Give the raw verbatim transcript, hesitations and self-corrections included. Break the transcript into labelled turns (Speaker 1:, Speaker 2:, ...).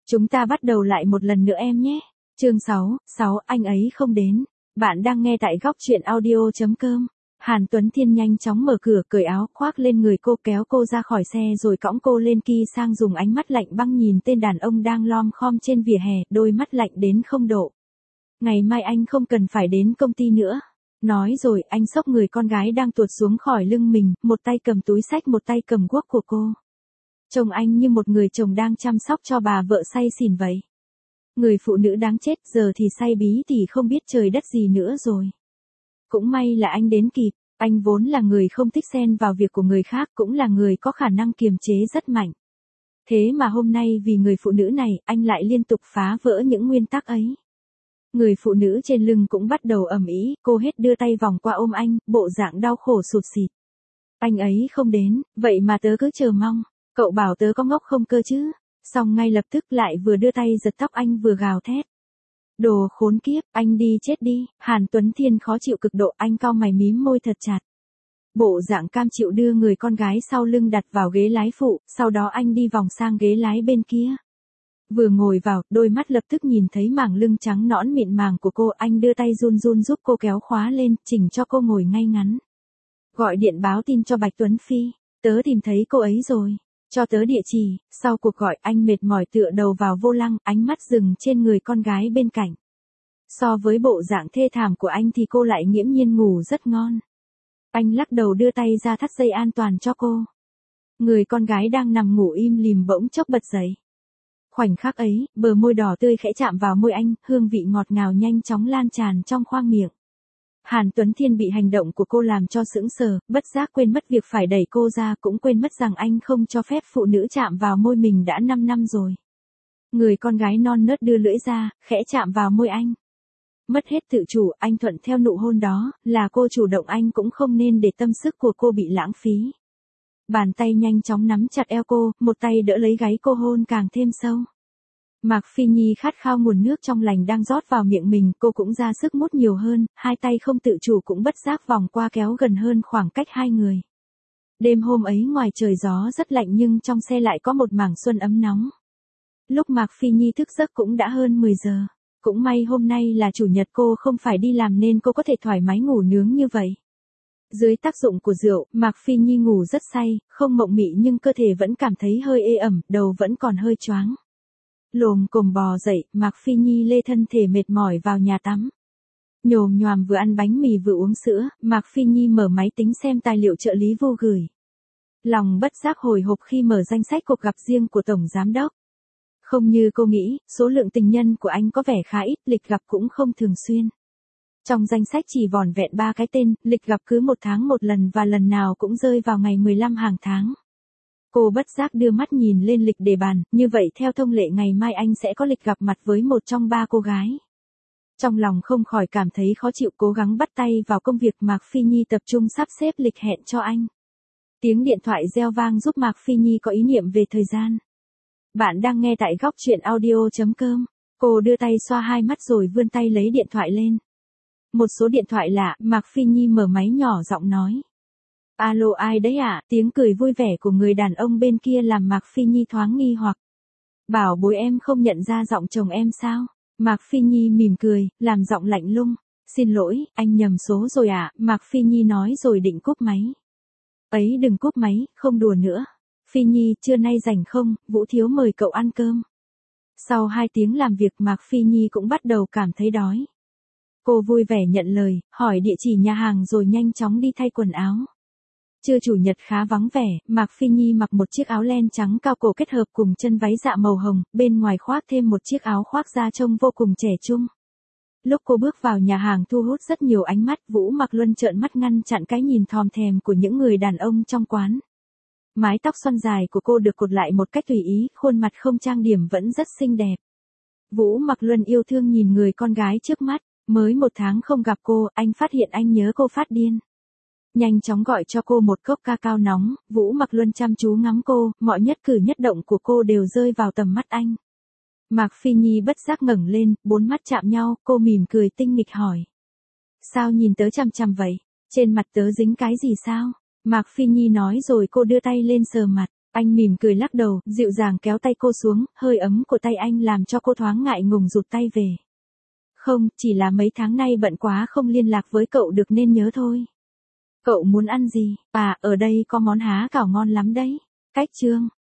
Speaker 1: Chúng ta bắt đầu lại một lần nữa em nhé. Chương sáu, sáu, anh ấy không đến. Bạn đang nghe tại góc truyện audio.com. Hàn Tuấn Thiên nhanh chóng mở cửa, cởi áo, khoác lên người cô, kéo cô ra khỏi xe rồi cõng cô lên ki sang, dùng ánh mắt lạnh băng nhìn tên đàn ông đang lom khom trên vỉa hè, đôi mắt lạnh đến không độ. Ngày mai anh không cần phải đến công ty nữa. Nói rồi, anh xốc người con gái đang tuột xuống khỏi lưng mình, một tay cầm túi xách, một tay cầm guốc của cô. Trông anh như một người chồng đang chăm sóc cho bà vợ say xỉn vậy. Người phụ nữ đáng chết, giờ thì say bí thì không biết trời đất gì nữa rồi. Cũng may là anh đến kịp, anh vốn là người không thích xen vào việc của người khác, cũng là người có khả năng kiềm chế rất mạnh. Thế mà hôm nay vì người phụ nữ này, anh lại liên tục phá vỡ những nguyên tắc ấy. Người phụ nữ trên lưng cũng bắt đầu ầm ĩ, cô hết đưa tay vòng qua ôm anh, bộ dạng đau khổ sụt sịt. Anh ấy không đến, vậy mà tớ cứ chờ mong. Cậu bảo tớ có ngốc không cơ chứ? Xong ngay lập tức lại vừa đưa tay giật tóc anh vừa gào thét. Đồ khốn kiếp, anh đi chết đi. Hàn Tuấn Thiên khó chịu cực độ, anh cau mày mím môi thật chặt. Bộ dạng cam chịu đưa người con gái sau lưng đặt vào ghế lái phụ, sau đó anh đi vòng sang ghế lái bên kia. Vừa ngồi vào, đôi mắt lập tức nhìn thấy mảng lưng trắng nõn mịn màng của cô, anh đưa tay run run giúp cô kéo khóa lên, chỉnh cho cô ngồi ngay ngắn. Gọi điện báo tin cho Bạch Tuấn Phi, tớ tìm thấy cô ấy rồi. Cho tớ địa chỉ. Sau cuộc gọi, anh mệt mỏi tựa đầu vào vô lăng, ánh mắt dừng trên người con gái bên cạnh. So với bộ dạng thê thảm của anh thì cô lại nghiễm nhiên ngủ rất ngon. Anh lắc đầu đưa tay ra thắt dây an toàn cho cô. Người con gái đang nằm ngủ im lìm bỗng chốc bật dậy. Khoảnh khắc ấy, bờ môi đỏ tươi khẽ chạm vào môi anh, hương vị ngọt ngào nhanh chóng lan tràn trong khoang miệng. Hàn Tuấn Thiên bị hành động của cô làm cho sững sờ, bất giác quên mất việc phải đẩy cô ra, cũng quên mất rằng anh không cho phép phụ nữ chạm vào môi mình đã năm năm rồi. Người con gái non nớt đưa lưỡi ra, khẽ chạm vào môi anh. Mất hết tự chủ, anh thuận theo nụ hôn đó, là cô chủ động, anh cũng không nên để tâm sức của cô bị lãng phí. Bàn tay nhanh chóng nắm chặt eo cô, một tay đỡ lấy gáy cô, hôn càng thêm sâu. Mạc Phi Nhi khát khao nguồn nước trong lành đang rót vào miệng mình, cô cũng ra sức mút nhiều hơn, hai tay không tự chủ cũng bất giác vòng qua kéo gần hơn khoảng cách hai người. Đêm hôm ấy ngoài trời gió rất lạnh nhưng trong xe lại có một mảng xuân ấm nóng. Lúc Mạc Phi Nhi thức giấc cũng đã hơn mười giờ. Cũng may hôm nay là chủ nhật, cô không phải đi làm nên cô có thể thoải mái ngủ nướng như vậy. Dưới tác dụng của rượu, Mạc Phi Nhi ngủ rất say, không mộng mị nhưng cơ thể vẫn cảm thấy hơi ê ẩm, đầu vẫn còn hơi choáng. Lồm cồm bò dậy, Mạc Phi Nhi lê thân thể mệt mỏi vào nhà tắm. Nhồm nhoàm vừa ăn bánh mì vừa uống sữa, Mạc Phi Nhi mở máy tính xem tài liệu trợ lý vô gửi. Lòng bất giác hồi hộp khi mở danh sách cuộc gặp riêng của Tổng Giám Đốc. Không như cô nghĩ, số lượng tình nhân của anh có vẻ khá ít, lịch gặp cũng không thường xuyên. Trong danh sách chỉ vỏn vẹn ba cái tên, lịch gặp cứ một tháng một lần và lần nào cũng rơi vào ngày mười lăm hàng tháng. Cô bất giác đưa mắt nhìn lên lịch đề bàn, như vậy theo thông lệ ngày mai anh sẽ có lịch gặp mặt với một trong ba cô gái. Trong lòng không khỏi cảm thấy khó chịu, cố gắng bắt tay vào công việc. Mạc Phi Nhi tập trung sắp xếp lịch hẹn cho anh. Tiếng điện thoại reo vang giúp Mạc Phi Nhi có ý niệm về thời gian. Bạn đang nghe tại góc truyện audio.com. Cô đưa tay xoa hai mắt rồi vươn tay lấy điện thoại lên. Một số điện thoại lạ, Mạc Phi Nhi mở máy nhỏ giọng nói. Alo, ai đấy ạ? À? Tiếng cười vui vẻ của người đàn ông bên kia làm Mạc Phi Nhi thoáng nghi hoặc. Bảo bối, em không nhận ra giọng chồng em sao? Mạc Phi Nhi mỉm cười, làm giọng lạnh lùng. Xin lỗi, anh nhầm số rồi ạ. À? Mạc Phi Nhi nói rồi định cúp máy. Ấy đừng cúp máy, không đùa nữa. Phi Nhi, trưa nay rảnh không? Vũ Thiếu mời cậu ăn cơm. Sau hai tiếng làm việc, Mạc Phi Nhi cũng bắt đầu cảm thấy đói. Cô vui vẻ nhận lời, hỏi địa chỉ nhà hàng rồi nhanh chóng đi thay quần áo. Trưa chủ nhật khá vắng vẻ, Mạc Phi Nhi mặc một chiếc áo len trắng cao cổ kết hợp cùng chân váy dạ màu hồng, bên ngoài khoác thêm một chiếc áo khoác da trông vô cùng trẻ trung. Lúc cô bước vào nhà hàng thu hút rất nhiều ánh mắt, Vũ Mặc Luân trợn mắt ngăn chặn cái nhìn thòm thèm của những người đàn ông trong quán. Mái tóc xoăn dài của cô được cột lại một cách tùy ý, khuôn mặt không trang điểm vẫn rất xinh đẹp. Vũ Mặc Luân yêu thương nhìn người con gái trước mắt, mới một tháng không gặp cô, anh phát hiện anh nhớ cô phát điên. Nhanh chóng gọi cho cô một cốc ca cao nóng, Vũ Mặc Luân chăm chú ngắm cô, mọi nhất cử nhất động của cô đều rơi vào tầm mắt anh. Mạc Phi Nhi bất giác ngẩng lên, bốn mắt chạm nhau, cô mỉm cười tinh nghịch hỏi. Sao nhìn tớ chằm chằm vậy? Trên mặt tớ dính cái gì sao? Mạc Phi Nhi nói rồi cô đưa tay lên sờ mặt. Anh mỉm cười lắc đầu, dịu dàng kéo tay cô xuống, hơi ấm của tay anh làm cho cô thoáng ngại ngùng rụt tay về. Không, chỉ là mấy tháng nay bận quá không liên lạc với cậu được nên nhớ thôi. Cậu muốn ăn gì? À, ở đây có món há cảo ngon lắm đấy. Cách Trương.